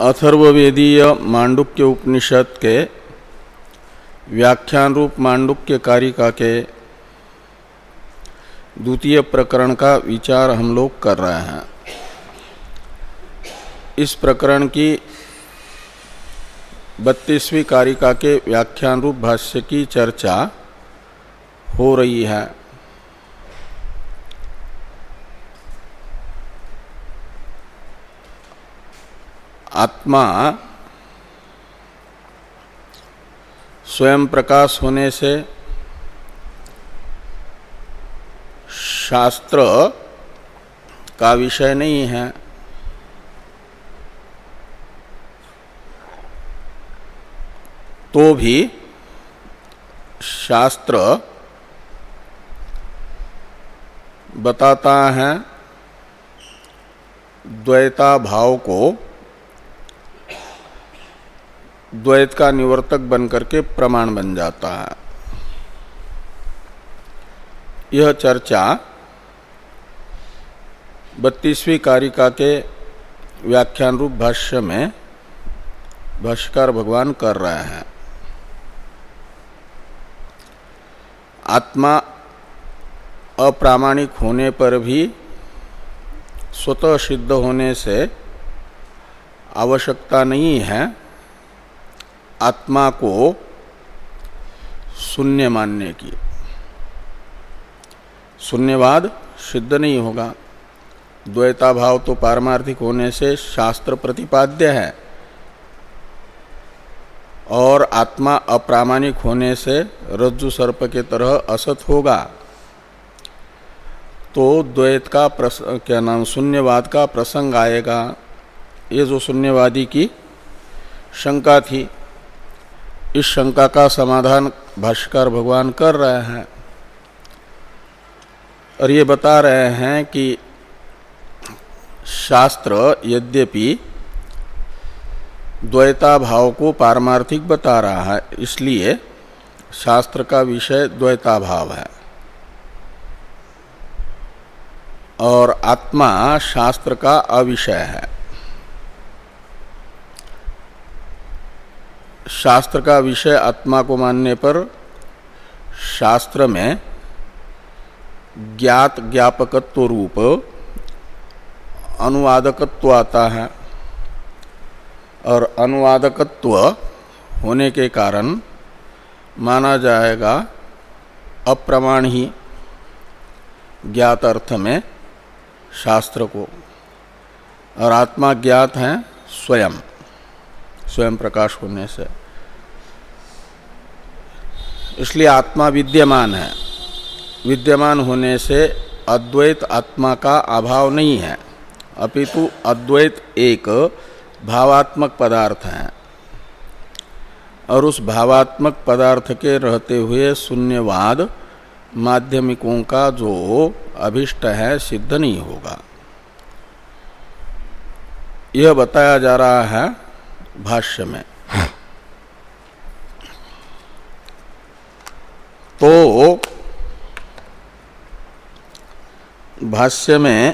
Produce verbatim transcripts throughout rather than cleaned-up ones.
अथर्ववेदीय मांडुक्य उपनिषद के व्याख्यान रूप मांडुक्य कारिका के द्वितीय प्रकरण का विचार हम लोग कर रहे हैं। इस प्रकरण की बत्तीसवीं कारिका के व्याख्यान रूप भाष्य की चर्चा हो रही है। आत्मा स्वयं प्रकाश होने से शास्त्र का विषय नहीं है, तो भी शास्त्र बताता है द्वैता भाव को द्वैत का निवर्तक बनकर के प्रमाण बन जाता है। यह चर्चा बत्तीसवीं कारिका के व्याख्यान रूप भाष्य में भाष्यकार भगवान कर रहे हैं। आत्मा अप्रामाणिक होने पर भी स्वतः सिद्ध होने से आवश्यकता नहीं है आत्मा को शून्य मानने की। शून्यवाद सिद्ध नहीं होगा। द्वैता भाव तो पारमार्थिक होने से शास्त्र प्रतिपाद्य है और आत्मा अप्रामाणिक होने से रज्जु सर्प के तरह असत होगा। तो द्वैत का प्रस, क्या नाम शून्यवाद का प्रसंग आएगा। ये जो शून्यवादी की शंका थी, इस शंका का समाधान भाष्यकार भगवान कर रहे हैं और ये बता रहे हैं कि शास्त्र यद्यपि द्वैता भाव को पारमार्थिक बता रहा है, इसलिए शास्त्र का विषय द्वैता भाव है और आत्मा शास्त्र का अविषय है। शास्त्र का विषय आत्मा को मानने पर शास्त्र में ज्ञात ज्ञापकत्व रूप अनुवादकत्व आता है और अनुवादकत्व होने के कारण माना जाएगा अप्रमाण ही ज्ञात अर्थ में शास्त्र को, और आत्मा ज्ञात है स्वयं स्वयं प्रकाश होने से। इसलिए आत्मा विद्यमान है। विद्यमान होने से अद्वैत आत्मा का अभाव नहीं है, अपितु अद्वैत एक भावात्मक पदार्थ है और उस भावात्मक पदार्थ के रहते हुए शून्यवाद माध्यमिकों का जो अभिष्ट है सिद्ध नहीं होगा। यह बताया जा रहा है भाष्य में। तो भाष्य में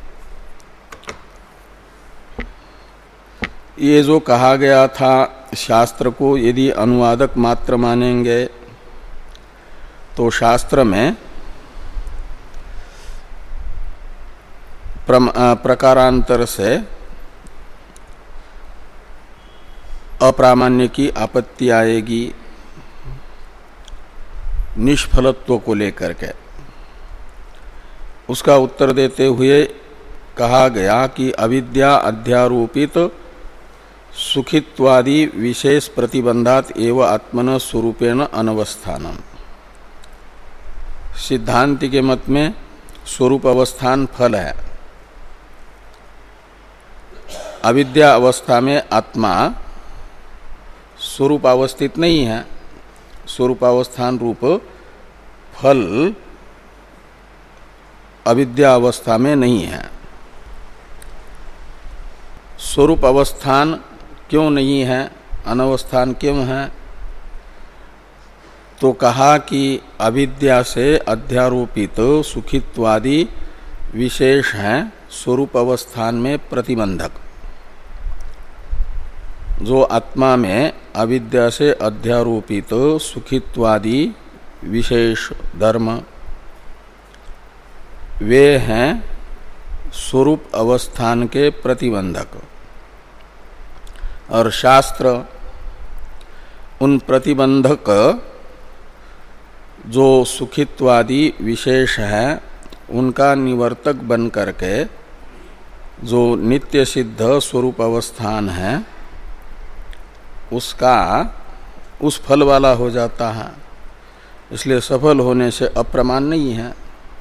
ये जो कहा गया था, शास्त्र को यदि अनुवादक मात्र मानेंगे तो शास्त्र में प्रकारांतर से अप्रामाण्य की आपत्ति आएगी निष्फलत्व को लेकर के। उसका उत्तर देते हुए कहा गया कि अविद्या अध्यारोपित सुखित्वादि विशेष प्रतिबंधात एवं आत्मन स्वरूपेण अनवस्थानम। सिद्धांति के मत में स्वरूप अवस्थान फल है। अविद्या अवस्था में आत्मा स्वरूप अवस्थित नहीं है। स्वरूपावस्थान रूप फल अविद्या अवस्था में नहीं है। स्वरूप अवस्थान क्यों नहीं है, अनवस्थान क्यों है? तो कहा कि अविद्या से अध्यारोपित सुखित्वादि विशेष हैं स्वरूप अवस्थान में प्रतिबंधक। जो आत्मा में अविद्या से अध्यारोपित तो सुखित्वादि विशेष धर्म वे हैं स्वरूप अवस्थान के प्रतिबंधक, और शास्त्र उन प्रतिबंधक जो सुखित्वादि विशेष है उनका निवर्तक बन करके जो नित्य सिद्ध स्वरूप अवस्थान है उसका उस फल वाला हो जाता है। इसलिए सफल होने से अप्रमाण नहीं है।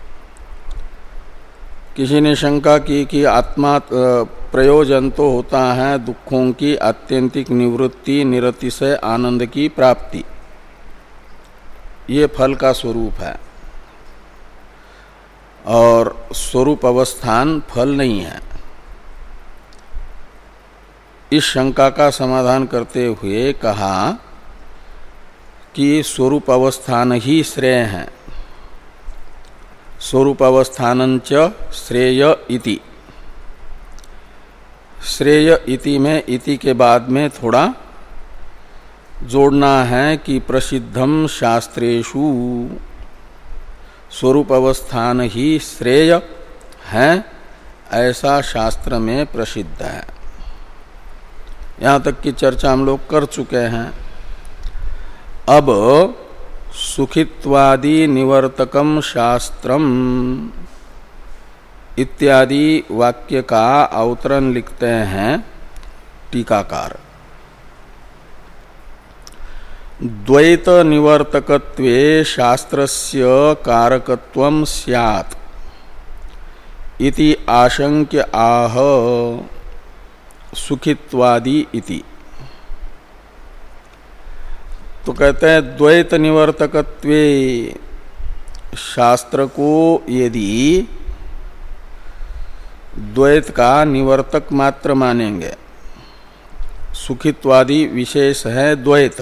किसी ने शंका की कि आत्मा प्रयोजन तो होता है दुखों की आत्यंतिक निवृत्ति, निरतिशय आनंद की प्राप्ति, ये फल का स्वरूप है और स्वरूप अवस्थान फल नहीं है। इस शंका का समाधान करते हुए कहा कि स्वरूप अवस्थान ही श्रेय है। स्वरूप अवस्थानंच श्रेय इति, श्रेय इति में इति के बाद में थोड़ा जोड़ना है कि प्रसिद्धम शास्त्रेषु, स्वरूप अवस्थान ही श्रेय है ऐसा शास्त्र में प्रसिद्ध है। यहाँ तक की चर्चा हम लोग कर चुके हैं। अब सुखित्वादि निवर्तकम शास्त्रम इत्यादि वाक्य का अवतरण लिखते हैं टीकाकार। द्वैत निवर्तकत्वे शास्त्रस्य कारकत्वं स्यात् इति आशंक्य आह सुखित्वादि इति। तो कहते हैं द्वैत निवर्तकत्वे, शास्त्र को यदि द्वैत का निवर्तक मात्र मानेंगे, सुखित्वादि विशेष है द्वैत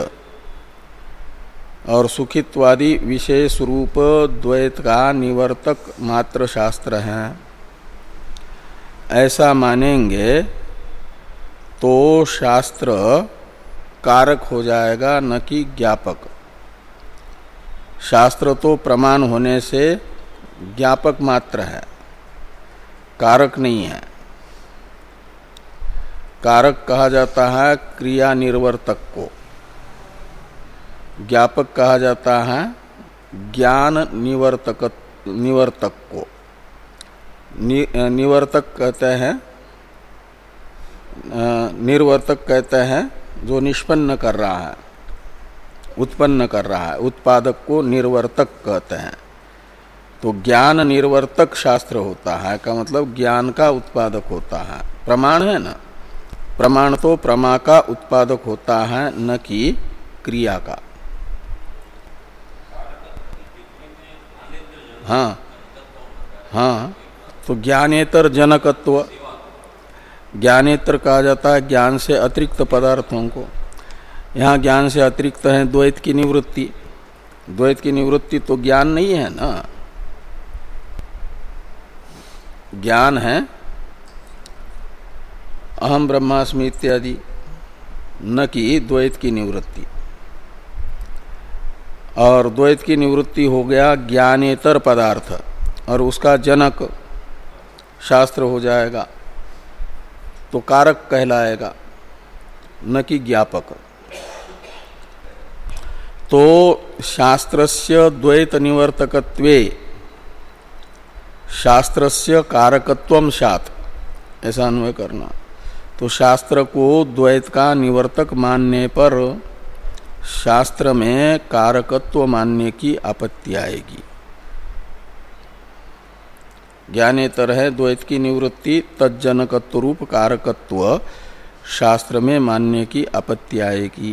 और सुखित्वादि विशेष रूप द्वैत का निवर्तक मात्र शास्त्र है, ऐसा मानेंगे तो शास्त्र कारक हो जाएगा न कि ज्ञापक। शास्त्र तो प्रमाण होने से ज्ञापक मात्र है, कारक नहीं है। कारक कहा जाता है क्रिया निर्वर्तक को, ज्ञापक कहा जाता है ज्ञान निवर्तक निवर्तक को। नि, निवर्तक कहते हैं, निर्वर्तक कहते हैं जो निष्पन्न कर रहा है, उत्पन्न कर रहा है, उत्पादक को निर्वर्तक कहते हैं। तो ज्ञान निर्वर्तक शास्त्र होता है का मतलब ज्ञान का उत्पादक होता है। प्रमाण है ना, प्रमाण तो प्रमा का उत्पादक होता है न कि क्रिया का। हाँ हाँ, तो ज्ञानेतर जनकत्व, ज्ञानेतर कहा जाता है ज्ञान से अतिरिक्त पदार्थों को। यहाँ ज्ञान से अतिरिक्त है द्वैत की निवृत्ति। द्वैत की निवृत्ति तो ज्ञान नहीं है ना, ज्ञान है अहम ब्रह्मास्मि इत्यादि, न कि द्वैत की निवृत्ति। और द्वैत की निवृत्ति हो गया ज्ञानेतर पदार्थ और उसका जनक शास्त्र हो जाएगा, तो कारक कहलाएगा न कि ज्ञापक। तो शास्त्रस्य द्वैत निवर्तकत्वे शास्त्रस्य कारकत्वं स्यात्, ऐसा अन्वय करना। तो शास्त्र को द्वैत का निवर्तक मानने पर शास्त्र में कारकत्व मानने की आपत्ति आएगी। ज्ञानेतर है द्वैत की निवृत्ति, तज्जनकत्व रूप कारकत्व शास्त्र में मानने की आपत्ति आएगी।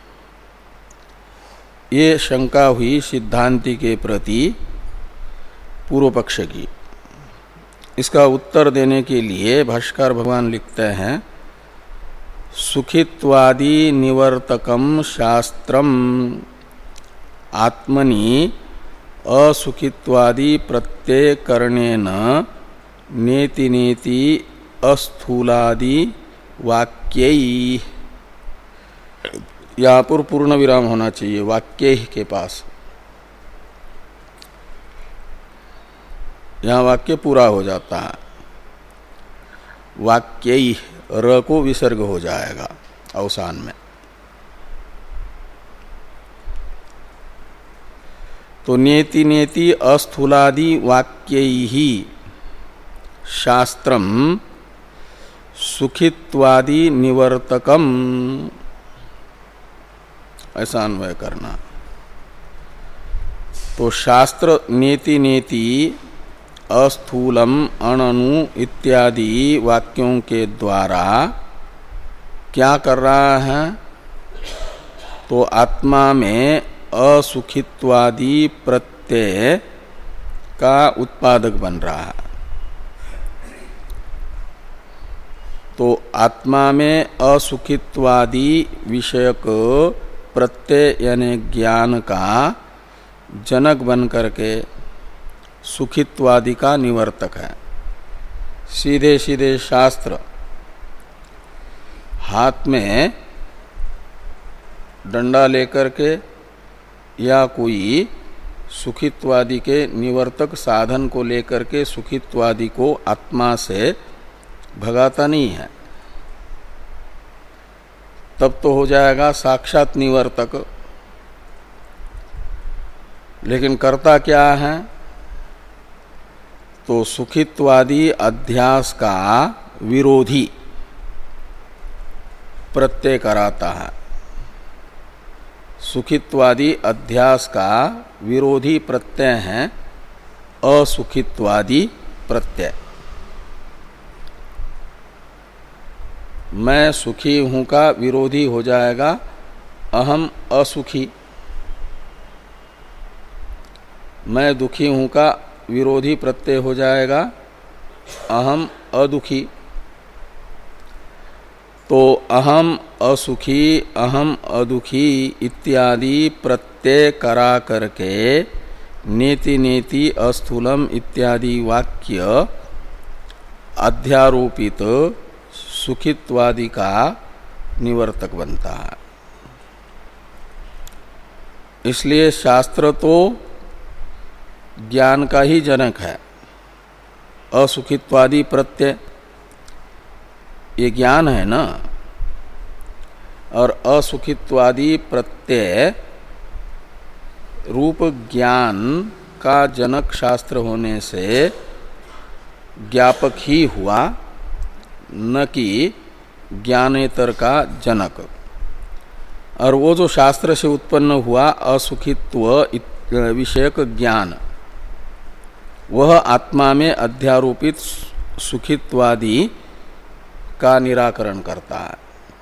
ये शंका हुई सिद्धांति के प्रति पूर्व पक्ष की। इसका उत्तर देने के लिए भाष्कर भगवान लिखते हैं, सुखित्वादि निवर्तकम शास्त्रम आत्मनि असुखित्वादि प्रत्यय करणेन नेति नेति अस्थूलादि वाक्यै यहाँ पर पूर्ण विराम होना चाहिए वाक्य के पास। यहाँ वाक्य पूरा हो जाता है, वाक्य र को विसर्ग हो जाएगा अवसान में। तो नेति नेति अस्थूलादि वाक्यैहि शास्त्रम सुखित्वादि निवर्तकम, ऐसा अन्वय करना। तो शास्त्र नेति नेति अस्थूलम अणनु इत्यादि वाक्यों के द्वारा क्या कर रहा है? तो आत्मा में असुखित्वादि प्रत्यय का उत्पादक बन रहा है। तो आत्मा में असुखित्वादि विषयक प्रत्यय यानी ज्ञान का जनक बन करके सुखित्वादि का निवर्तक है। सीधे सीधे शास्त्र हाथ में डंडा लेकर के या कोई सुखित्वादि के निवर्तक साधन को लेकर के सुखित्वादि को आत्मा से भगाता नहीं है, तब तो हो जाएगा साक्षात निवर्तक। लेकिन करता क्या है? तो सुखित्वादि अध्यास का विरोधी प्रत्यय कराता है। सुखित्वादि अध्यास का विरोधी प्रत्यय है असुखित्वादि प्रत्यय। मैं सुखी हूं का विरोधी हो जाएगा अहम असुखी। मैं दुखी हूं का विरोधी प्रत्यय हो जाएगा अहम अदुखी। तो अहम असुखी अहम अदुखी इत्यादि प्रत्यय करा करके नेति नेति अस्थूलम इत्यादि वाक्य अध्यारोपित सुखित्वादि का निवर्तक बनता है। इसलिए शास्त्र तो ज्ञान का ही जनक है। असुखित्वादि प्रत्यय ये ज्ञान है ना, और असुखित्वादि प्रत्यय रूप ज्ञान का जनक शास्त्र होने से ज्ञापक ही हुआ, न कि ज्ञानेतर का जनक। और वो जो शास्त्र से उत्पन्न हुआ असुखित्व विषयक ज्ञान, वह आत्मा में अध्यारोपित सुखित्वादि का निराकरण करता है।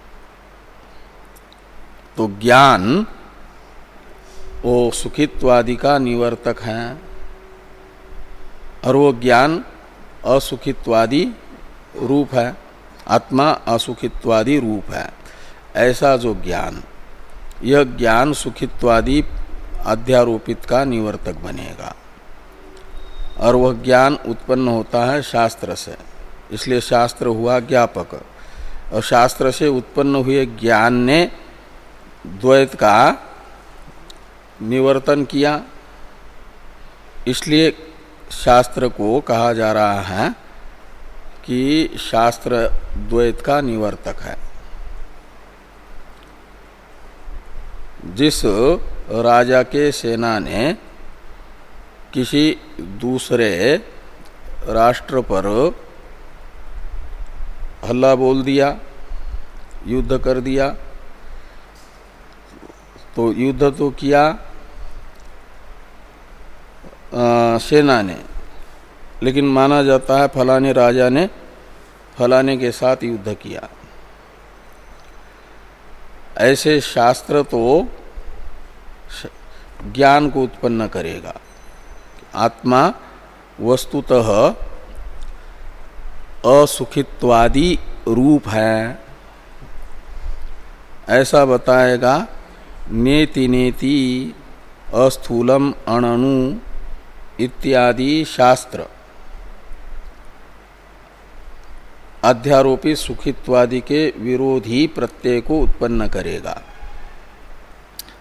तो ज्ञान वो सुखित्वादि का निवर्तक है, और वो ज्ञान असुखित्वादि रूप है, आत्मा असुखित्वादि रूप है। ऐसा जो ज्ञान, यह ज्ञान सुखित्वादि अध्यारोपित का निवर्तक बनेगा, और वह ज्ञान उत्पन्न होता है शास्त्र से। इसलिए शास्त्र हुआ ज्ञापक, और शास्त्र से उत्पन्न हुए ज्ञान ने द्वैत का निवर्तन किया। इसलिए शास्त्र को कहा जा रहा है कि शास्त्र द्वैत का निवर्तक है। जिस राजा के सेना ने किसी दूसरे राष्ट्र पर हल्ला बोल दिया, युद्ध कर दिया, तो युद्ध तो किया आ, सेना ने, लेकिन माना जाता है फलाने राजा ने फलाने के साथ युद्ध किया। ऐसे शास्त्र तो ज्ञान को उत्पन्न करेगा। आत्मा वस्तुतः असुखित्वादि रूप है, ऐसा बताएगा नेति नेति अस्थूलम अणनु इत्यादि शास्त्र अध्यारोपित सुखित्वादि के विरोधी प्रत्यय को उत्पन्न करेगा।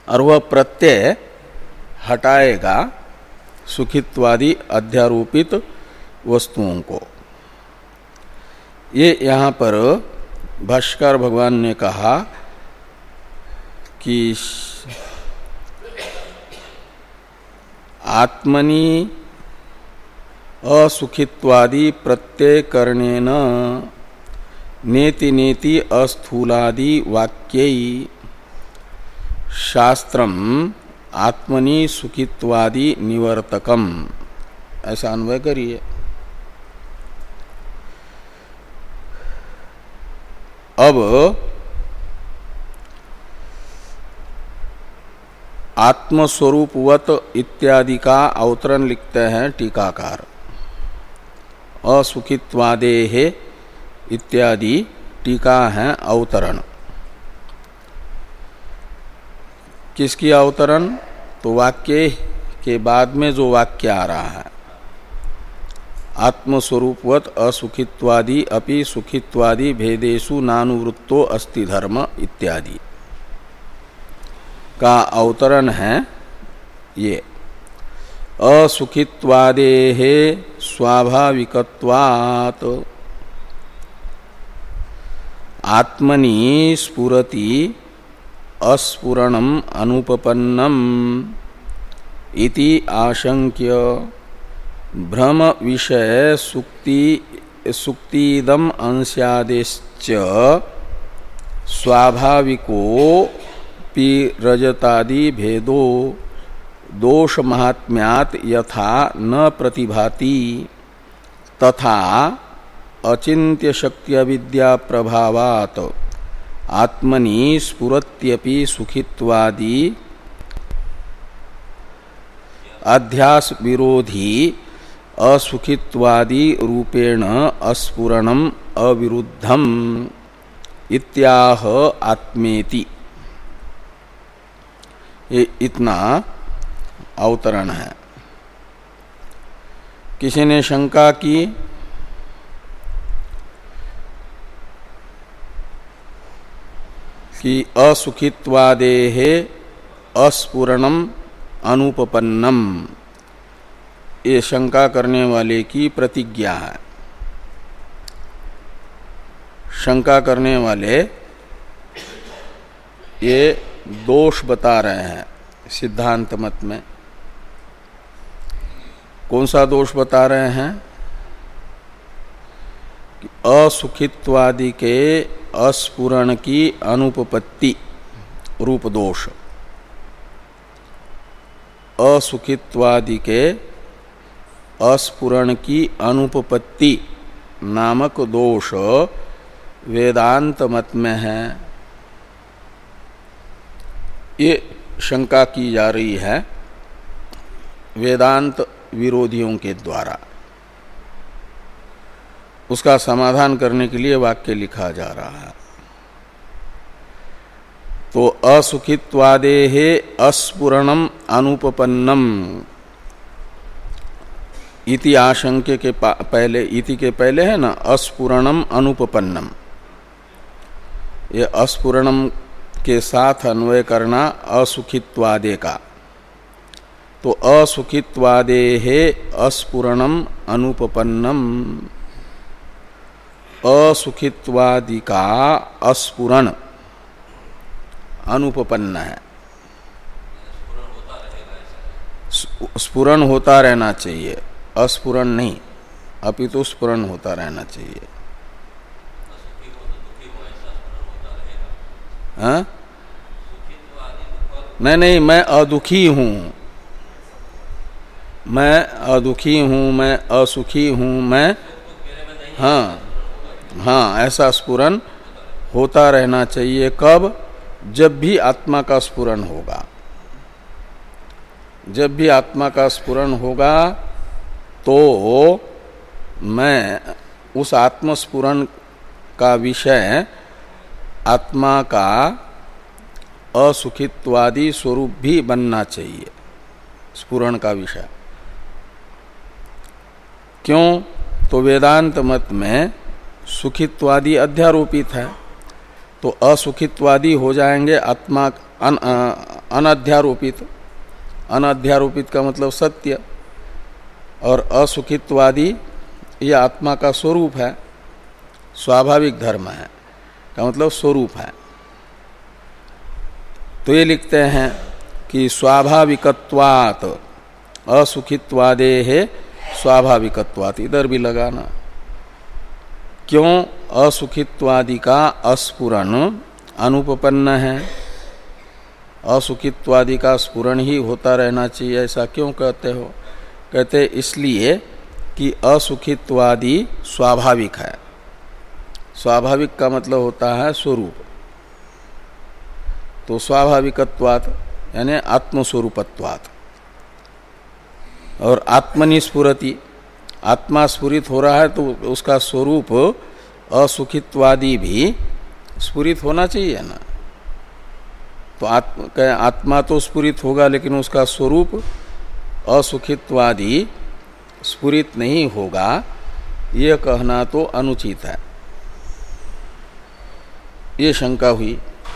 और वह प्रत्यय हटाएगा सुखित्वादि अध्यारोपित वस्तुओं को। ये यहाँ पर भाष्यकार भगवान ने कहा कि आत्मनि असुखित्वादि प्रत्यय करणेन नेति नेति अस्थूलादि वाक्यै शास्त्रम आत्मनि सुखित्वादि निवर्तकम, ऐसा अन्वय करिए। अब आत्मस्वरूपवत इत्यादि का अवतरण लिखते हैं टीकाकार। असुखित्वादेः इत्यादि टीका है अवतरण। किसकी अवतरण? तो वाक्य के बाद में जो वाक्य आ रहा है, आत्मस्वरूपवत असुखित्वादि अपि सुखित्वादि भेदेषु नानुवृत्तो अस्ति धर्म इत्यादि का अवतरण है ये। असुखित्वादेः स्वाभाविकत्वात् आत्मनि स्फुरति अस्फुरणम अनुपपन्नम इति आशंक्य भ्रम विषय सुक्ति सुक्तिदम अंस्यादेश्च स्वाभाविको पि रजतादि भेदो दोष महात्म्यात् यथा न प्रतिभाति तथा अचिन्त्य शक्ति विद्या प्रभावात् आत्मनि स्फुरत्यपि सुखित्वादि अध्यास विरोधी असुखित्वादि रूपेण अस्फुरणम अविरुद्धम इत्याह आत्मेति। ये इतना अवतरण है। किसी ने शंका की कि असुखित्वादेः अस्फुरणम अनुपपन्नम, ये शंका करने वाले की प्रतिज्ञा है। शंका करने वाले ये दोष बता रहे हैं सिद्धांत मत में। कौन सा दोष बता रहे हैं? कि असुखित्वादि के अस्फुरण की अनुपपत्ति रूप दोष, असुखित्वादि के अस्फुरण की अनुपपत्ति नामक दोष वेदांत मत में है। ये शंका की जा रही है वेदांत विरोधियों के द्वारा। उसका समाधान करने के लिए वाक्य लिखा जा रहा है। तो असुखित्वादेः अस्फुरणम अनुपपन्नम इति आशंक्य के पहले, इति के पहले है ना अस्फुरणम अनुपपन्नम, ये अस्फुरणम के साथ अन्वय करना असुखित्वादे का। तो असुखित्वादेः अस्फुरणम अनुपपन्नम, असुखित्वादि का अस्फुरण अनुपपन्न है, स्फुरण होता रहना चाहिए, अस्फुरण नहीं, अपितु स्फुरण होता रहना चाहिए। हाँ? नहीं नहीं, मैं अदुखी हूं, मैं अदुखी हूं, मैं असुखी हूं, मैं हाँ हाँ ऐसा स्फुरण होता रहना चाहिए। कब? जब भी आत्मा का स्फुरण होगा। जब भी आत्मा का स्फुरण होगा तो मैं उस आत्मस्फुरण का विषय आत्मा का असुखित्वादि स्वरूप भी बनना चाहिए, स्फुरण का विषय। क्यों? तो वेदांत मत में सुखित्वादि अध्यारोपित है, तो असुखित्वादि हो जाएंगे आत्मा अन, अनध्यारोपित। अनध्यारोपित का मतलब सत्य, और असुखित्वादि ये आत्मा का स्वरूप है, स्वाभाविक धर्म है, का मतलब स्वरूप है। तो ये लिखते हैं कि स्वाभाविकत्वात् असुखित्वादेः स्वाभाविकत्वात्, इधर भी लगाना। क्यों? असुखित्वादि का अस्फुरन अनुपपन्न है, असुखित्वादि का स्फुरन ही होता रहना चाहिए, ऐसा क्यों कहते हो? कहते इसलिए कि असुखित्वादि स्वाभाविक है। स्वाभाविक का मतलब होता है स्वरूप, तो स्वाभाविकत्वात् यानी आत्मस्वरूपत्वात्। और आत्मनि स्फुरति, आत्मा स्फुरित हो रहा है तो उसका स्वरूप असुखित्वादि भी स्फुरित होना चाहिए ना। तो आत्मा, आत्मा तो स्फुरित होगा, लेकिन उसका स्वरूप असुखित्वादि स्फुरित नहीं होगा, यह कहना तो अनुचित है। ये शंका हुई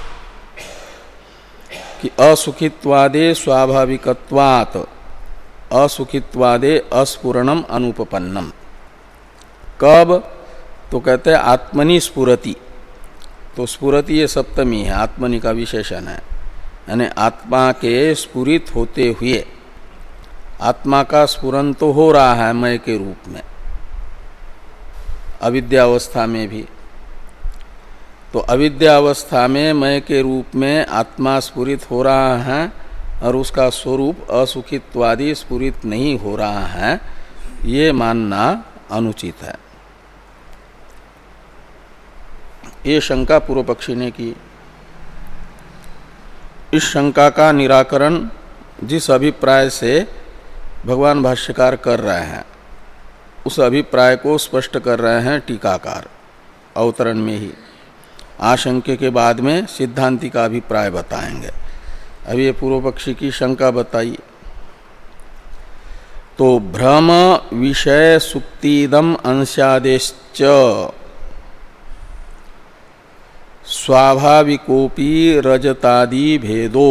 कि असुखित्वादे स्वाभाविकत्वात् असुखित्वादे अस्फुरणम अनुपपन्नम। कब? तो कहते हैं आत्मनि स्फुरति। तो स्फुरति ये सप्तमी है, आत्मनि का विशेषण है, यानी आत्मा के स्फुरित होते हुए। आत्मा का स्फुरन तो हो रहा है मय के रूप में, अविद्यावस्था में भी। तो अविद्यावस्था में मय के रूप में आत्मा स्फुरित हो रहा है, और उसका स्वरूप असुखित्वादि स्फुरित नहीं हो रहा है, ये मानना अनुचित है। ये शंका पूर्व पक्षी ने की। इस शंका का निराकरण जिस अभिप्राय से भगवान भाष्यकार कर रहे हैं, उस अभिप्राय को स्पष्ट कर रहे हैं टीकाकार अवतरण में ही। आशंके के बाद में सिद्धांति का अभिप्राय बताएंगे। अभी ये पूर्व पक्षी की शंका बताई। तो भ्रम विषय सुक्तिदम अंशादेश्च स्वाभाविकोपि रजतादि भेदो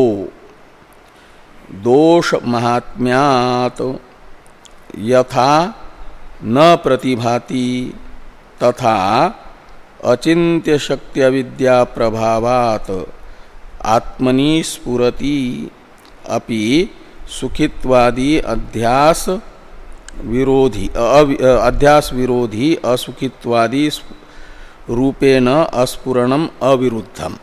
दोष महात्म्यात् यथा न प्रतिभाति तथा अचिन्त्य शक्ति विद्या प्रभावात् आत्मनि स्फुरति अपि सुखित्वादि अध्यास विरोधी अध्यास विरोधी असुखित्वादि रूपेण अस्फुरणम अविरुद्धम।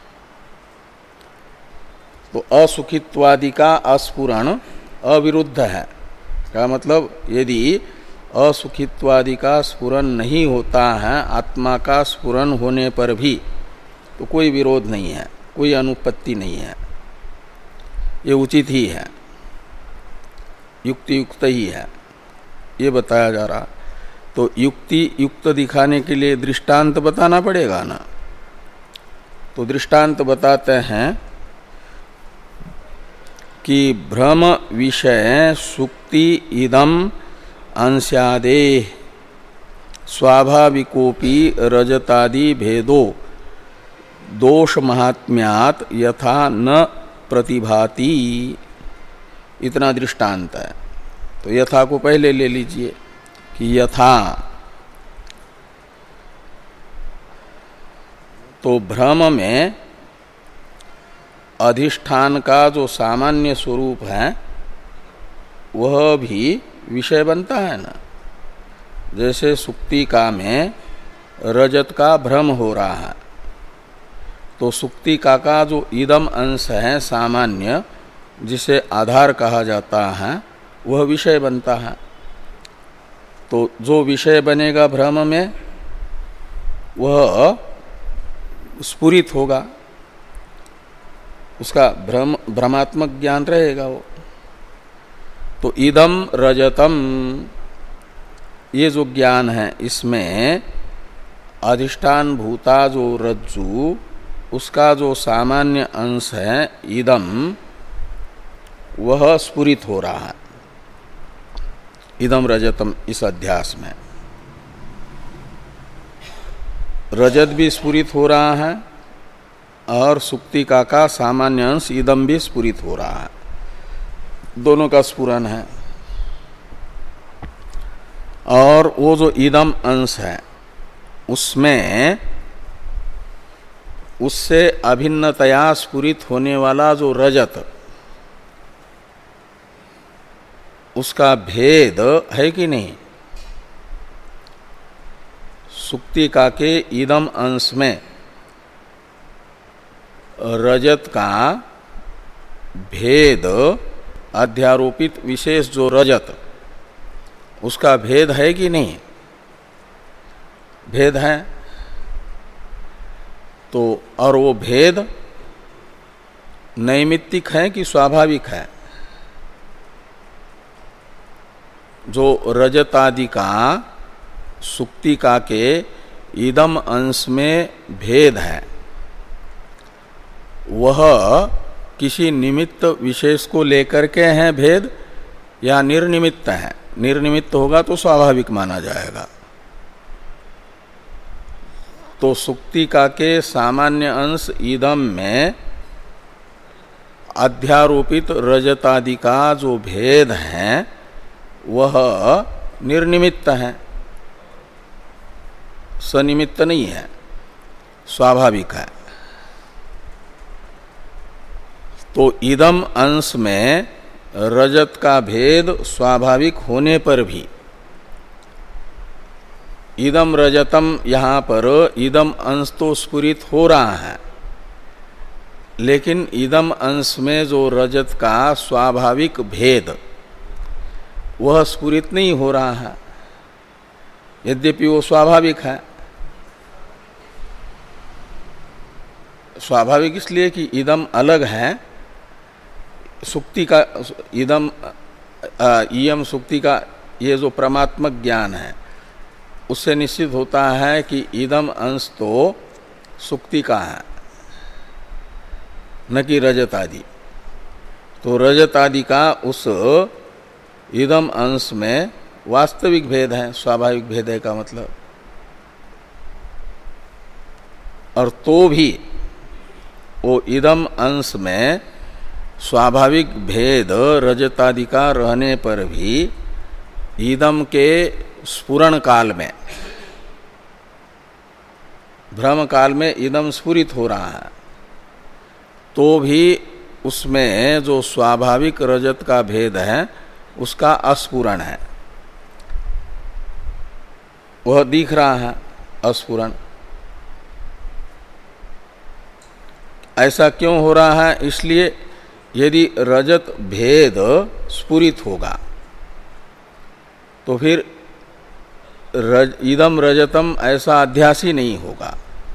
तो असुखित्वादि का अस्फुरण अविरुद्ध है, का मतलब यदि असुखित्वादि का स्फुरन नहीं होता है आत्मा का स्फुरन होने पर भी, तो कोई विरोध नहीं है, कोई अनुपत्ति नहीं है, ये उचित ही है, युक्ति युक्त ही है, ये बताया जा रहा। तो युक्ति युक्त दिखाने के लिए दृष्टांत बताना पड़ेगा ना। तो दृष्टांत बताते हैं कि भ्रम विषय सुक्ति इदम अंस्यादे स्वाभाविकोपि रजतादि भेदो दोष महात्म्यात् यथा न प्रतिभाति, इतना दृष्टांत है। तो यथा को पहले ले लीजिए कि यथा, तो भ्रम में अधिष्ठान का जो सामान्य स्वरूप है वह भी विषय बनता है ना। जैसे सुक्तिका में रजत का भ्रम हो रहा है, तो सुक्तिका का जो इदम अंश है सामान्य, जिसे आधार कहा जाता है, वह विषय बनता है। तो जो विषय बनेगा भ्रम में वह स्फुरित होगा, उसका भ्रम भ्रमात्मक ज्ञान रहेगा वो। तो इदम रजतम, ये जो ज्ञान है इसमें अधिष्ठान भूता जो रज्जु, उसका जो सामान्य अंश है इदम, वह स्फुरित हो रहा है इदम रजतम इस अध्यास में। रजत भी स्फुरित हो रहा है और सुक्तिका का सामान्य अंश इदम भी स्फुरित हो रहा है, दोनों का स्फुरन है। और वो जो इदम अंश है उसमें उससे अभिन्नतया स्फुरित होने वाला जो रजत, उसका भेद है कि नहीं? सुक्तिका के इदम अंश में रजत का भेद, अध्यारोपित विशेष जो रजत, उसका भेद है कि नहीं? भेद है। तो और वो भेद नैमित्तिक है कि स्वाभाविक है? जो रजतादि का सुक्तिका के इदम अंश में भेद है, वह किसी निमित्त विशेष को लेकर के हैं भेद या निर्निमित्त है? निर्निमित्त होगा तो स्वाभाविक माना जाएगा। तो सुक्तिका के सामान्य अंश इदम में अध्यारोपित रजतादि का जो भेद है वह निर्निमित्त है, सनिमित्त नहीं है, स्वाभाविक है। तो इदम अंश में रजत का भेद स्वाभाविक होने पर भी इदम रजतम, यहाँ पर इदम अंश तो स्फुरित हो रहा है, लेकिन इदम अंश में जो रजत का स्वाभाविक भेद वह स्फुरित नहीं हो रहा है, यद्यपि वो स्वाभाविक है। स्वाभाविक इसलिए कि इदम अलग है, सुक्ति का इदम इयम सुक्ति का ये जो परमात्मक ज्ञान है उससे निश्चित होता है कि इदम अंश तो सुक्ति का है, न कि रजत आदि। तो रजत आदि का उस इदम अंश में वास्तविक भेद है, स्वाभाविक भेद है का मतलब। और तो भी वो इदम अंश में स्वाभाविक भेद रजतादि का रहने पर भी इदम के स्फुरण काल में, भ्रम काल में इदम स्फुरित हो रहा है, तो भी उसमें जो स्वाभाविक रजत का भेद है उसका अस्फुरण है, वह दिख रहा है अस्फुरण। ऐसा क्यों हो रहा है? इसलिए यदि रजत भेद स्फुरित होगा तो फिर रज, इदम रजतम ऐसा अध्यास ही नहीं होगा।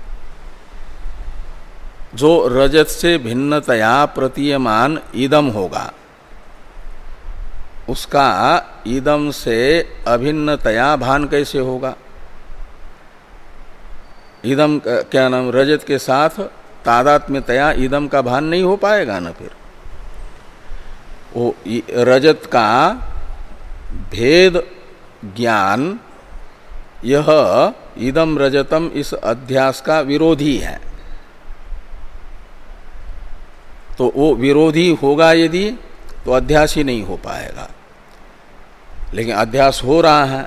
जो रजत से भिन्नतया प्रतीयमान इदम होगा उसका इदम से अभिन्नतया भान कैसे होगा? इदम क्या नाम, रजत के साथ तादात्म्यतया इदम का भान नहीं हो पाएगा ना। फिर वो रजत का भेद ज्ञान, यह इदम रजतम इस अध्यास का विरोधी है। तो वो विरोधी होगा यदि, तो अध्यास ही नहीं हो पाएगा। लेकिन अध्यास हो रहा है,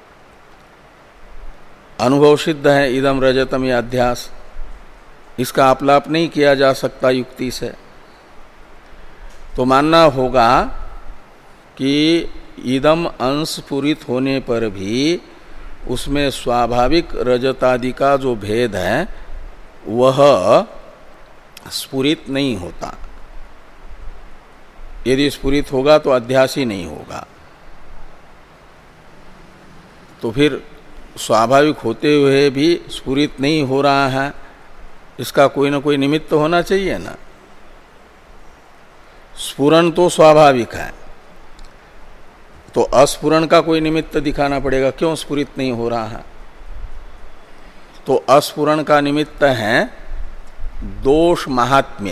अनुभव सिद्ध है इदम रजतम यह अध्यास, इसका अपलाप नहीं किया जा सकता युक्ति से। तो मानना होगा कि इदम अंश पूरित होने पर भी उसमें स्वाभाविक रजतादि का जो भेद है वह स्फुरित नहीं होता। यदि स्फुरित होगा तो अध्यास ही नहीं होगा। तो फिर स्वाभाविक होते हुए भी स्फुरित नहीं हो रहा है, इसका कोई ना कोई निमित्त होना चाहिए ना। स्फुरन तो स्वाभाविक है, तो अस्फुरन का कोई निमित्त दिखाना पड़ेगा, क्यों स्फुरित नहीं हो रहा है। तो अस्फुरन का निमित्त है दोष महात्म्य,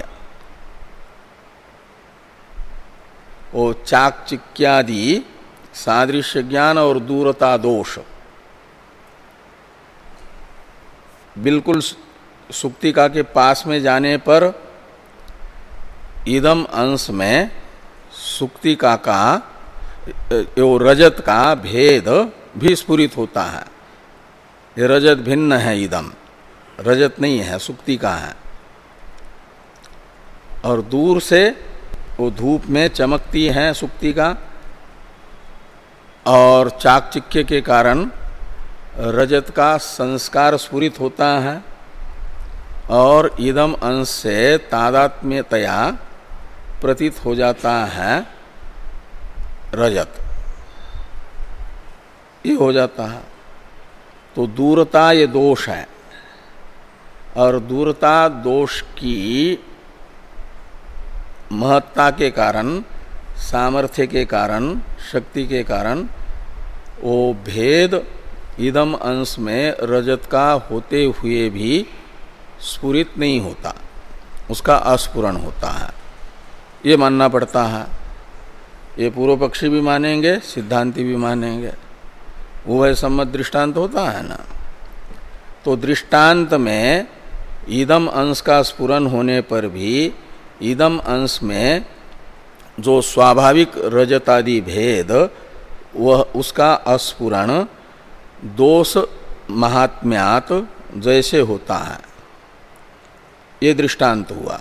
वो चाकचिक्यादि सादृश्य ज्ञान और दूरता दोष बिल्कुल सुक्तिका के पास में जाने पर इदम अंश में सुक्तिका का यो रजत का भेद भी स्फुरित होता है। ये रजत भिन्न है, इदम रजत नहीं है, सुक्तिका है। और दूर से वो धूप में चमकती है सुक्तिका, और चाकचिक्य के कारण रजत का संस्कार स्फुरित होता है, और इदम अंश से तादात्म्यतया प्रतीत हो जाता है रजत, ये हो जाता है। तो दूरता ये दोष है, और दूरता दोष की महत्ता के कारण, सामर्थ्य के कारण, शक्ति के कारण वो भेद इदम अंश में रजत का होते हुए भी स्फुरित नहीं होता, उसका अस्फुरण होता है, ये मानना पड़ता है। ये पूर्व पक्षी भी मानेंगे, सिद्धांती भी मानेंगे। उभय सम्मत दृष्टांत होता है ना। तो दृष्टांत में इदम अंश का स्फुरन होने पर भी इदम अंश में जो स्वाभाविक रजतादि भेद, वह उसका अस्फुरण दोष महात्म्यात जैसे होता है, ये दृष्टांत हुआ।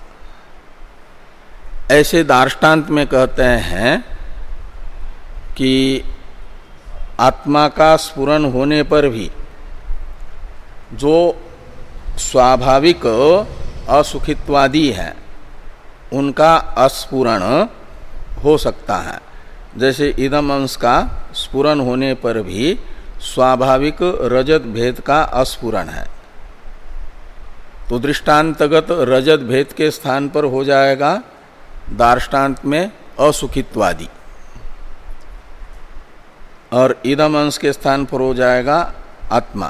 ऐसे दार्ष्टान्त में कहते हैं कि आत्मा का स्फुरन होने पर भी जो स्वाभाविक असुखित्वादि है उनका अस्फुरण हो सकता है। जैसे इदम अंश का स्फुरन होने पर भी स्वाभाविक रजत भेद का अस्फुरण है, तो दृष्टांतगत रजत भेद के स्थान पर हो जाएगा दार्ष्टान्त में असुखित्वादि, और इदम अंश के स्थान पर हो जाएगा आत्मा।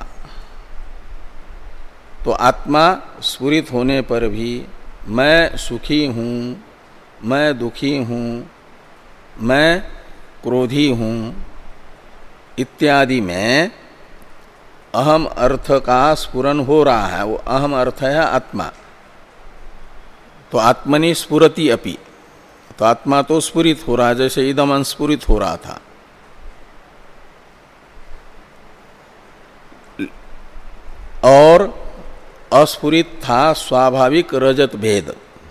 तो आत्मा स्फुरित होने पर भी मैं सुखी हूँ, मैं दुखी हूँ, मैं क्रोधी हूँ इत्यादि में अहम अर्थ का स्फुरन हो रहा है। वो अहम अर्थ है आत्मा। तो आत्मनि स्फुरति अपि, तो आत्मा तो स्फुरित हो रहा है, जैसे इदम अंश स्फुरित हो रहा था। और अस्फुरित था स्वाभाविक रजत भेद।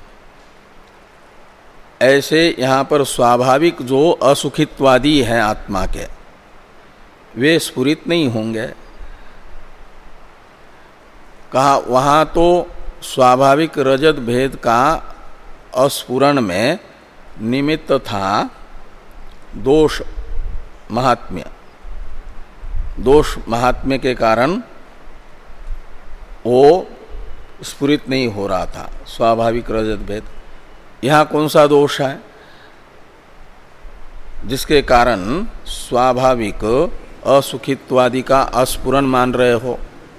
ऐसे यहाँ पर स्वाभाविक जो असुखित्वादी है आत्मा के, वे स्फुरित नहीं होंगे। कहा वहाँ तो स्वाभाविक रजत भेद का अस्फुरण में निमित्त था दोष महात्म्य। दोष महात्म्य के कारण वो स्फुरित नहीं हो रहा था स्वाभाविक रजत भेद। यहाँ कौन सा दोष है जिसके कारण स्वाभाविक असुखित्वादि का अस्फुरण मान रहे हो?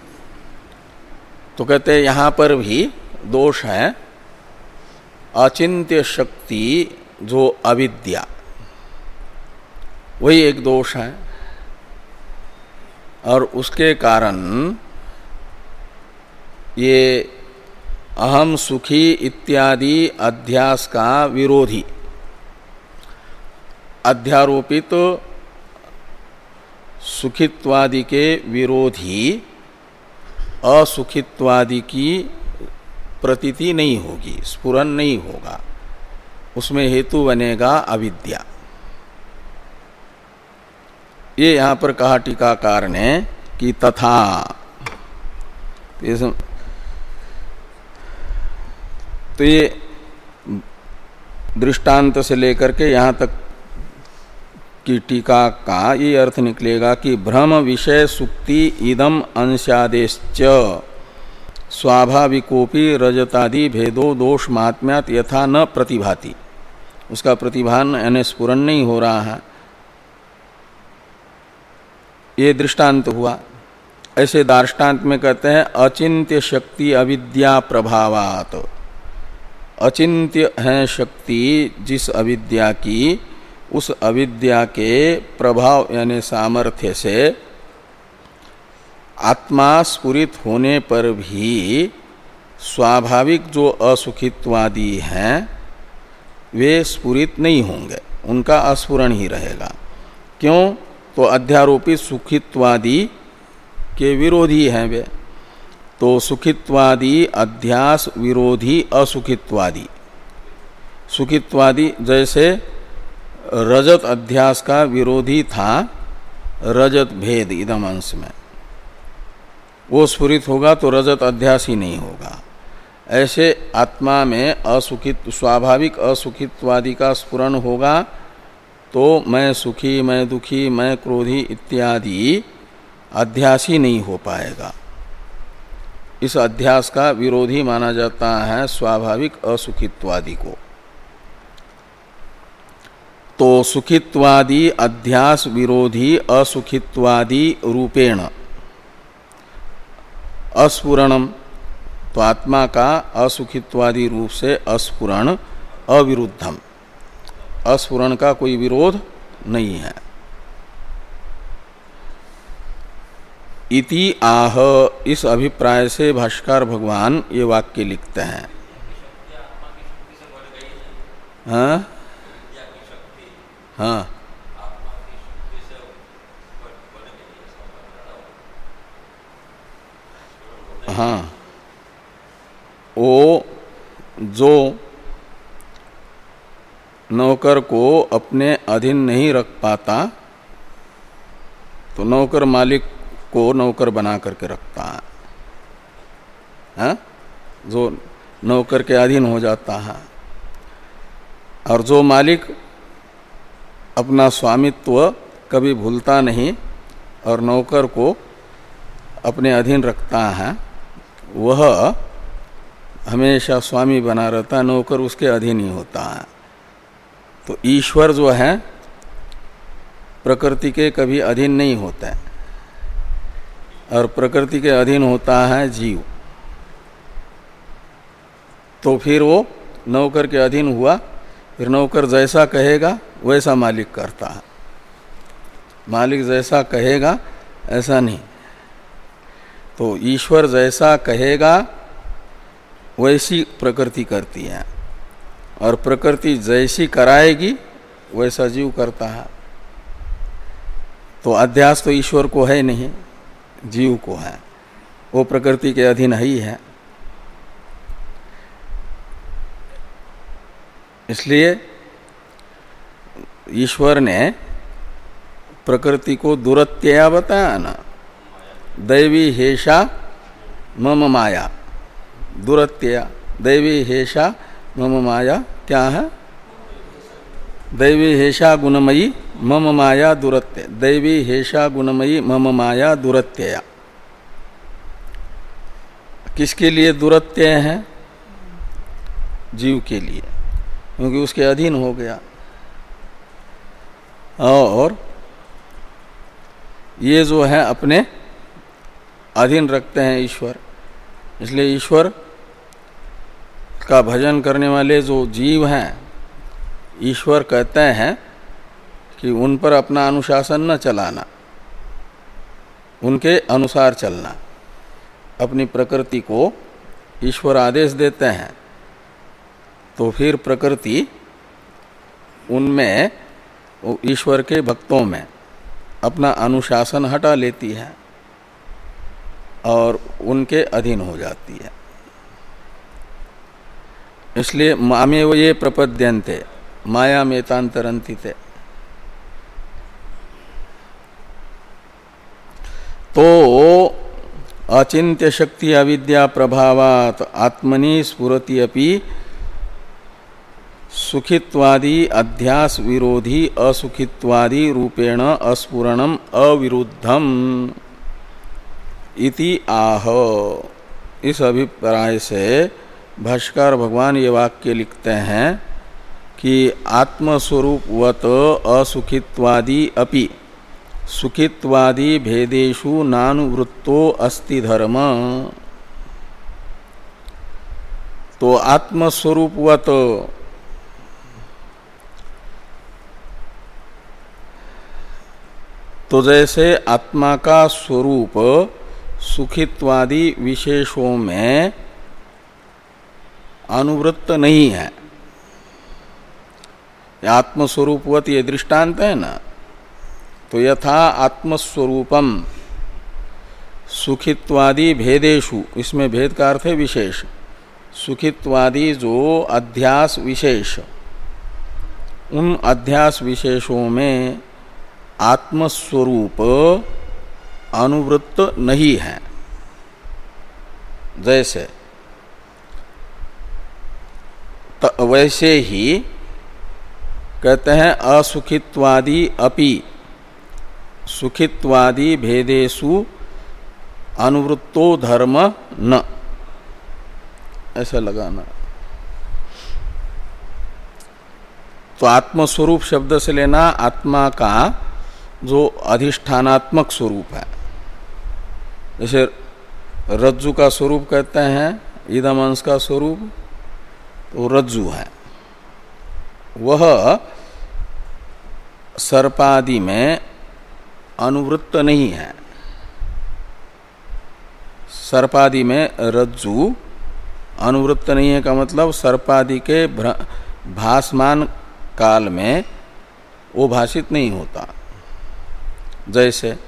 तो कहते हैं यहाँ पर भी दोष है अचिंत्य शक्ति जो अविद्या, वही एक दोष है। और उसके कारण ये अहम सुखी इत्यादि अध्यास का विरोधी, अध्यारोपित सुखित्वादि के विरोधी असुखित्वादि की प्रतीति नहीं होगी, स्फुरन नहीं होगा, उसमें हेतु बनेगा अविद्या। ये यहाँ पर कहा टीकाकार ने कि तथा, तो ये दृष्टांत से लेकर के यहाँ तक की टीका का ये अर्थ निकलेगा कि भ्रम विषय सुक्ति इदम अंशादेश्च स्वाभाविकोपि रजतादि भेदो दोष महात्म्यात् यथा न प्रतिभाति। उसका प्रतिभान यानी स्फुरन नहीं हो रहा है, ये दृष्टांत हुआ। ऐसे दार्ष्टान्त में कहते हैं अचिंत्य शक्ति अविद्या प्रभावात। अचिंत्य है शक्ति जिस अविद्या की, उस अविद्या के प्रभाव यानी सामर्थ्य से आत्मा स्फुरित होने पर भी स्वाभाविक जो असुखित्वादि हैं वे स्फुरित नहीं होंगे, उनका अस्फुरण ही रहेगा। क्यों? तो अध्यारोपित सुखित्वादि के विरोधी हैं वे। तो सुखित्वादि अध्यास विरोधी असुखित्वादि, सुखित्वादि जैसे रजत अध्यास का विरोधी था रजत भेद इदम अंश में, वो स्फुरित होगा तो रजत अध्यास ही नहीं होगा। ऐसे आत्मा में असुखित स्वाभाविक असुखित्वादि का स्फुरण होगा तो मैं सुखी, मैं दुखी, मैं क्रोधी इत्यादि अध्यास ही नहीं हो पाएगा। इस अध्यास का विरोधी माना जाता है स्वाभाविक असुखित्वादि को। तो सुखित्वादि अध्यास विरोधी असुखित्वादि रूपेण अस्फुरणम, तो आत्मा का असुखित्वादि रूप से अस्फुरण अविरुद्धम, अस्फुरण का कोई विरोध नहीं है। इति आह, इस अभिप्राय से भाष्कर भगवान ये वाक्य लिखते हैं। हाँ हाँ हाँ, वो जो नौकर को अपने अधीन नहीं रख पाता तो नौकर मालिक को नौकर बना करके रखता है, हाँ? जो नौकर के अधीन हो जाता है। और जो मालिक अपना स्वामित्व कभी भूलता नहीं और नौकर को अपने अधीन रखता है, वह हमेशा स्वामी बना रहता है, नौकर उसके अधीन ही होता है। तो ईश्वर जो है प्रकृति के कभी अधीन नहीं होता है और प्रकृति के अधीन होता है जीव। तो फिर वो नौकर के अधीन हुआ, फिर नौकर जैसा कहेगा वैसा मालिक करता है, मालिक जैसा कहेगा ऐसा नहीं। तो ईश्वर जैसा कहेगा वैसी प्रकृति करती है और प्रकृति जैसी कराएगी वैसा जीव करता है। तो अध्यास तो ईश्वर को है नहीं, जीव को है, वो प्रकृति के अधीन ही है। इसलिए ईश्वर ने प्रकृति को दुरत्यया बताया ना, दैवी हेषा मम माया, दुरत्यया, दैवी हेषा मम माया क्या है? दैवी हेषा गुणमयी मम माया दुरत्य, दैवी हेषा गुणमयी मम माया दुरत्यया। किसके लिए दुरत्य है? जीव के लिए, क्योंकि उसके अधीन हो गया। और ये जो है अपने अधीन रखते हैं ईश्वर, इसलिए ईश्वर का भजन करने वाले जो जीव हैं, ईश्वर कहते हैं कि उन पर अपना अनुशासन न चलाना, उनके अनुसार चलना। अपनी प्रकृति को ईश्वर आदेश देते हैं तो फिर प्रकृति उनमें, ईश्वर के भक्तों में अपना अनुशासन हटा लेती है और उनके अधीन हो जाती है। इसलिए मामेव ये प्रपद्यन्ते माया मेतांतरन्तिते। तो अचिंत्य शक्ति अविद्या प्रभावात आत्मनि स्फुरति अपि सुखित्वादि अध्यास विरोधी असुखित्वादि रूपेण अस्फुरणम अविरुद्धम इति आह। इस अभिप्राय से भाष्कर भगवान ये वाक्य लिखते हैं कि आत्मस्वरूपवत असुखित्वादि अपि सुखित्वादि भेदेषु नानुवृत्तो अस्ति धर्म। तो आत्मस्वरूपवत, तो जैसे आत्मा का स्वरूप सुखित्वादि विशेषों में अनुवृत्त नहीं है। आत्मस्वरूपवत ये दृष्टांत है ना, तो यथा आत्मस्वरूपम सुखित्वादि भेदेषु, इसमें भेद का अर्थ है विशेष, सुखित्वादि जो अध्यास विशेष, उन अध्यास विशेषों में आत्मस्वरूप अनुवृत्त नहीं है। जैसे वैसे ही कहते हैं असुखित्वादि अपि सुखित्वादि भेदेषु अनुवृत्तो धर्म न, ऐसा लगाना। तो आत्मस्वरूप शब्द से लेना आत्मा का जो अधिष्ठानात्मक स्वरूप है। जैसे रज्जु का स्वरूप कहते हैं, इदम अंश का स्वरूप तो रज्जु है, वह सर्पादि में अनुवृत्त नहीं है। सर्पादि में रज्जु अनुवृत्त नहीं है का मतलब सर्पादि के भासमान काल में वो भाषित नहीं होता। जैसे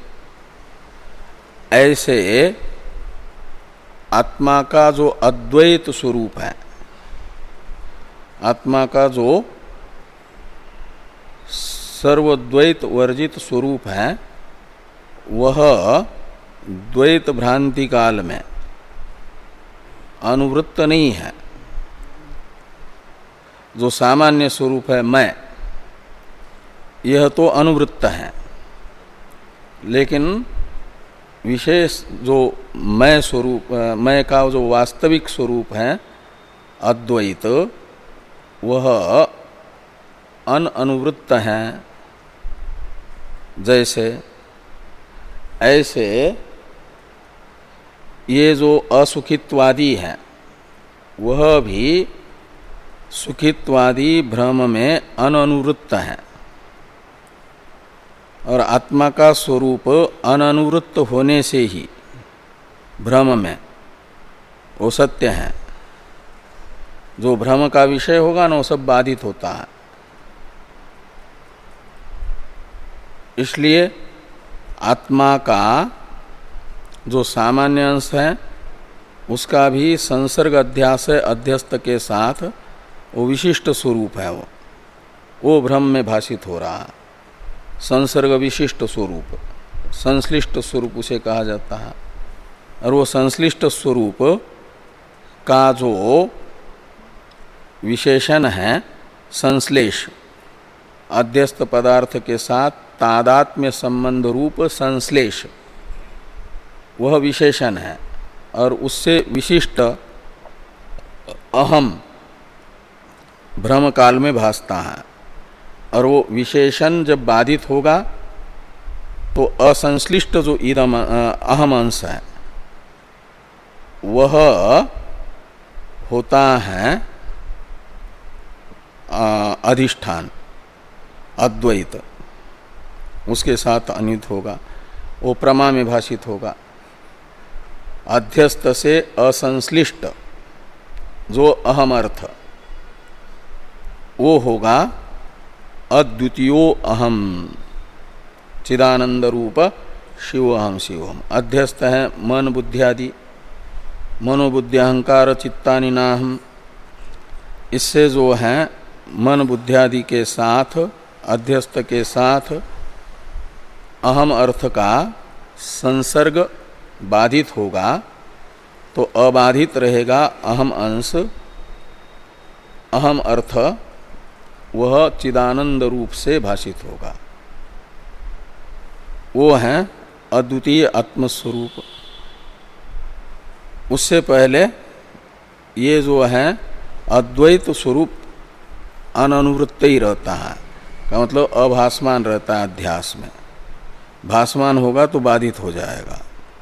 ऐसे आत्मा का जो अद्वैत स्वरूप है, आत्मा का जो सर्वद्वैत वर्जित स्वरूप है, वह द्वैत भ्रांति काल में अनुवृत्त नहीं है। जो सामान्य स्वरूप है मैं, यह तो अनुवृत्त है, लेकिन विशेष जो मैं स्वरूप, मैं का जो वास्तविक स्वरूप है अद्वैत, वह अनअनुवृत्त है। जैसे ऐसे ये जो असुखित्वादि है, वह भी सुखित्वादि भ्रम में अनअनुवृत्त है, और आत्मा का स्वरूप अनअनुवृत्त होने से ही भ्रम में वो सत्य है। जो भ्रम का विषय होगा ना, वो सब बाधित होता है। इसलिए आत्मा का जो सामान्य अंश है, उसका भी संसर्ग अध्यास अध्यस्त के साथ वो विशिष्ट स्वरूप है, वो वो भ्रम में भाषित हो रहा है। संसर्ग विशिष्ट स्वरूप, संश्लिष्ट स्वरूप उसे कहा जाता है। और वो संश्लिष्ट स्वरूप का जो विशेषण है संश्लेष, अध्यस्त पदार्थ के साथ तादात्म्य संबंध रूप संश्लेष, वह विशेषण है, और उससे विशिष्ट अहम भ्रम काल में भासता है। और वो विशेषण जब बाधित होगा तो असंश्लिष्ट जो इदम अहम अंश है, वह होता है अधिष्ठान अद्वैत, उसके साथ अनित होगा, वो प्रमा में भाषित होगा। अध्यस्त से असंश्लिष्ट जो अहम अर्थ, वो होगा अद्वितीयो अहम चिदानंद रूप शिव अहम शिवम। अध्यस्त है मन बुद्धि आदि, मनोबुद्धि अहंकार चित्तानि नाहम। इससे जो है मन बुद्धि आदि के साथ, अध्यस्त के साथ अहम अर्थ का संसर्ग बाधित होगा, तो अबाधित रहेगा अहम अंश, अहम अर्थ वह चिदानंद रूप से भाषित होगा। वो है अद्वितीय आत्मस्वरूप। उससे पहले ये जो है अद्वैत स्वरूप अननुवृत्त ही रहता है, का मतलब अभासमान रहता है अध्यास में। भासमान होगा तो बाधित हो जाएगा।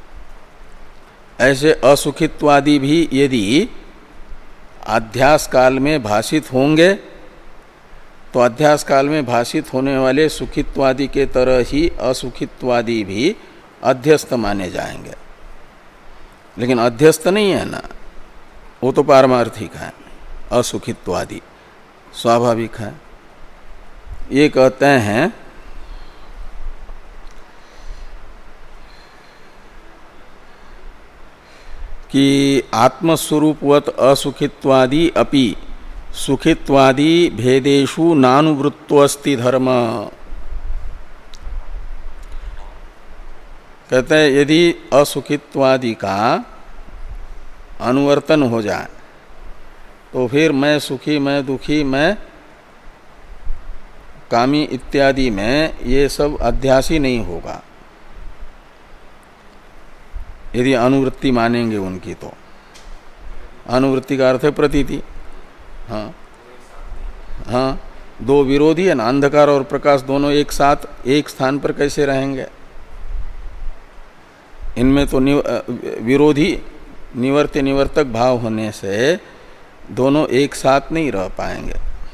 ऐसे असुखित्वादि भी यदि अध्यास काल में भाषित होंगे, तो अध्यास काल में भाषित होने वाले सुखित्वादि के तरह ही असुखित्वादि भी अध्यस्त माने जाएंगे। लेकिन अध्यस्त नहीं है ना, वो तो पारमार्थिक है। असुखित्वादि स्वाभाविक है। ये कहते हैं कि आत्मस्वरूपवत असुखित्वादि अपि सुखित्वादि भेदेषु नानुवृत्तोस्ति धर्म। कहते हैं यदि असुखित्वादि का अनुवर्तन हो जाए तो फिर मैं सुखी, मैं दुखी, मैं कामी इत्यादि में ये सब अध्यासी नहीं होगा। यदि अनुवृत्ति मानेंगे उनकी तो अनुवृत्ति का अर्थ है प्रतीति। हाँ हाँ, दो विरोधी है ना, अंधकार और प्रकाश दोनों एक साथ एक स्थान पर कैसे रहेंगे? इनमें तो निव, विरोधी निवर्त निवर्तक भाव होने से दोनों एक साथ नहीं रह पाएंगे।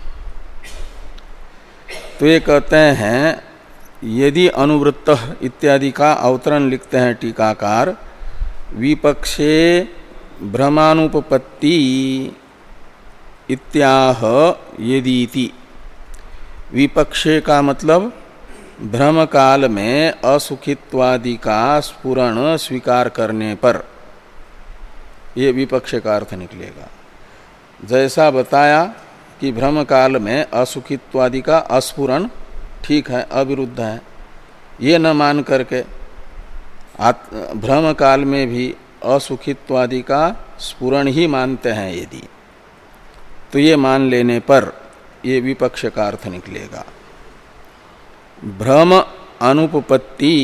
तो ये कहते हैं यदि अनुवृत्त इत्यादि का अवतरण लिखते हैं टीकाकार, विपक्षे भ्रमानुपपत्ति इत्याह यदीति। विपक्षे का मतलब भ्रम काल में असुखित्वादि का स्फुरण स्वीकार करने पर, ये विपक्ष का अर्थ निकलेगा। जैसा बताया कि भ्रम काल में असुखित्वादि का अस्फुरण ठीक है, अविरुद्ध है, ये न मान करके भ्रम काल में भी असुखित्वादि का स्फुरण ही मानते हैं यदि, तो ये मान लेने पर ये विपक्ष का अर्थ निकलेगा। भ्रम अनुपपत्ति,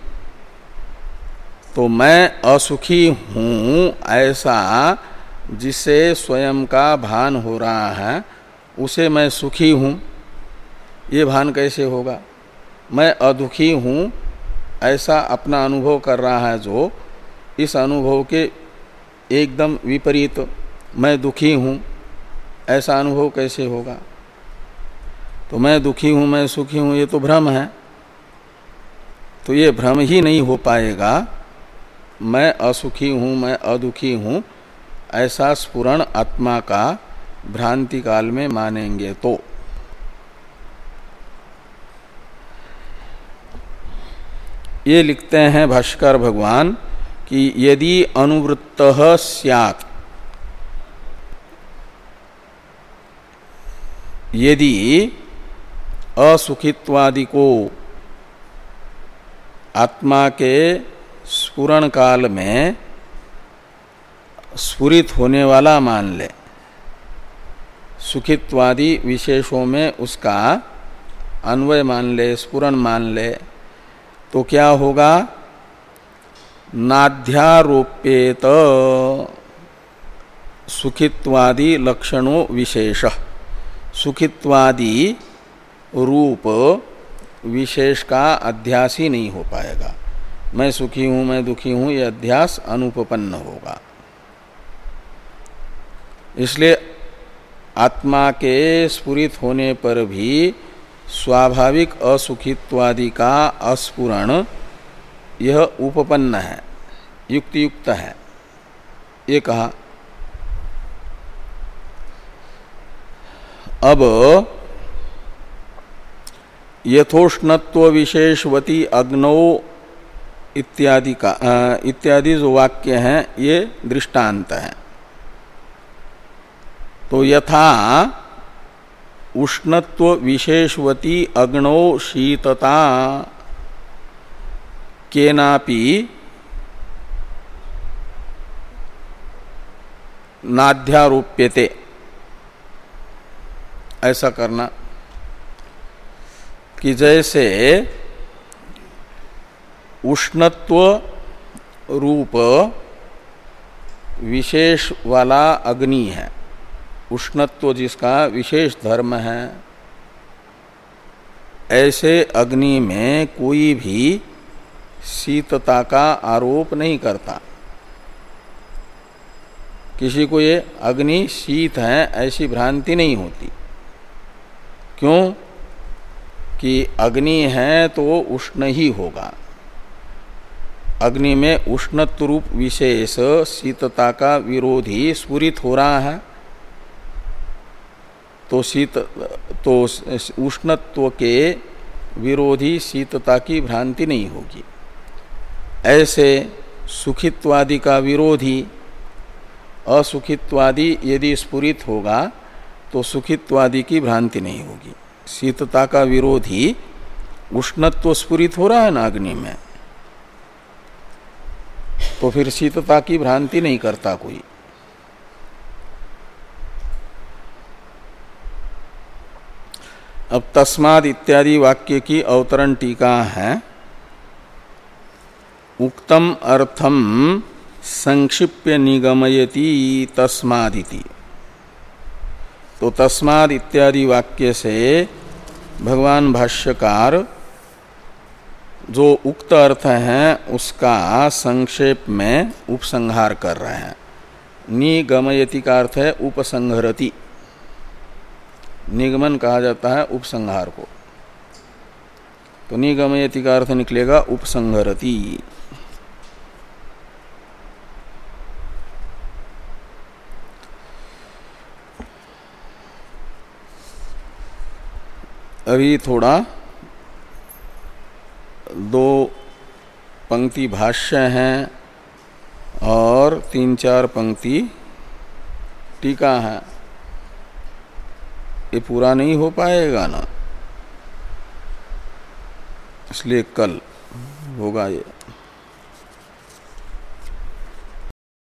तो मैं असुखी हूँ ऐसा जिसे स्वयं का भान हो रहा है उसे मैं सुखी हूँ, ये भान कैसे होगा? मैं अदुखी हूँ ऐसा अपना अनुभव कर रहा है जो, इस अनुभव के एकदम विपरीत मैं दुखी हूँ ऐसा अनुभव कैसे होगा? तो मैं दुखी हूँ, मैं सुखी हूँ, ये तो भ्रम है। तो ये भ्रम ही नहीं हो पाएगा। मैं असुखी हूँ, मैं अदुखी हूँ ऐसा स्फुरण आत्मा का भ्रांति काल में मानेंगे तो। ये लिखते हैं भाष्कर भगवान कि यदि अनुवृत्तः स्यात्, यदि असुखित्वादि को आत्मा के स्फुरण काल में स्फुरित होने वाला मान ले, सुखित्वादि विशेषों में उसका अन्वय मान ले, स्फुरण मान ले, तो क्या होगा? नाध्यारोप्येत सुखित्वादि लक्षणों विशेष, सुखित्वादि रूप विशेष का अध्यास ही नहीं हो पाएगा। मैं सुखी हूँ, मैं दुखी हूँ, यह अध्यास अनुपपन्न होगा। इसलिए आत्मा के स्फुरित होने पर भी स्वाभाविक असुखित्वादि का अस्फुरण यह उपपन्न है, युक्ति युक्त है, ये कहा। अब यथोष्णत्व विशेषवती अग्नौ इत्यादि का इत्यादि जो वाक्य हैं ये दृष्टांत है। तो यथा उष्णत्व विशेषवती अग्नौ शीतता केनापि नाध्यारोप्यते, ऐसा करना कि जैसे उष्णत्व रूप विशेष वाला अग्नि है, उष्णत्व जिसका विशेष धर्म है, ऐसे अग्नि में कोई भी शीतता का आरोप नहीं करता। किसी को ये अग्नि शीत है ऐसी भ्रांति नहीं होती। क्यों? कि अग्नि है तो उष्ण ही होगा। अग्नि में उष्णत्व रूप विशेष शीतता का विरोधी स्फुरित हो रहा है, तो शीत तो उष्णत्व के विरोधी शीतता की भ्रांति नहीं होगी। ऐसे सुखित्वादि का विरोधी असुखित्वादि यदि स्फुरित होगा तो सुखित्वादि की भ्रांति नहीं होगी। शीतता का विरोधी उष्णत्व स्फुरित हो रहा है ना अग्नि में, तो फिर शीतता की भ्रांति नहीं करता कोई। अब तस्माद इत्यादि वाक्य की अवतरण टीका है, उक्तम अर्थम संक्षिप्य निगमयति तस्मादिति। तो तस्माद इत्यादि वाक्य से भगवान भाष्यकार जो उक्त अर्थ है उसका संक्षेप में उपसंहार कर रहे हैं। निगमयति का अर्थ है उपसंहरति, निगमन कहा जाता है उपसंहार को, तो निगमयति का अर्थ निकलेगा उपसंहरति। अभी थोड़ा दो पंक्ति भाष्य हैं और तीन चार पंक्ति टीका है, ये पूरा नहीं हो पाएगा ना, इसलिए कल होगा ये।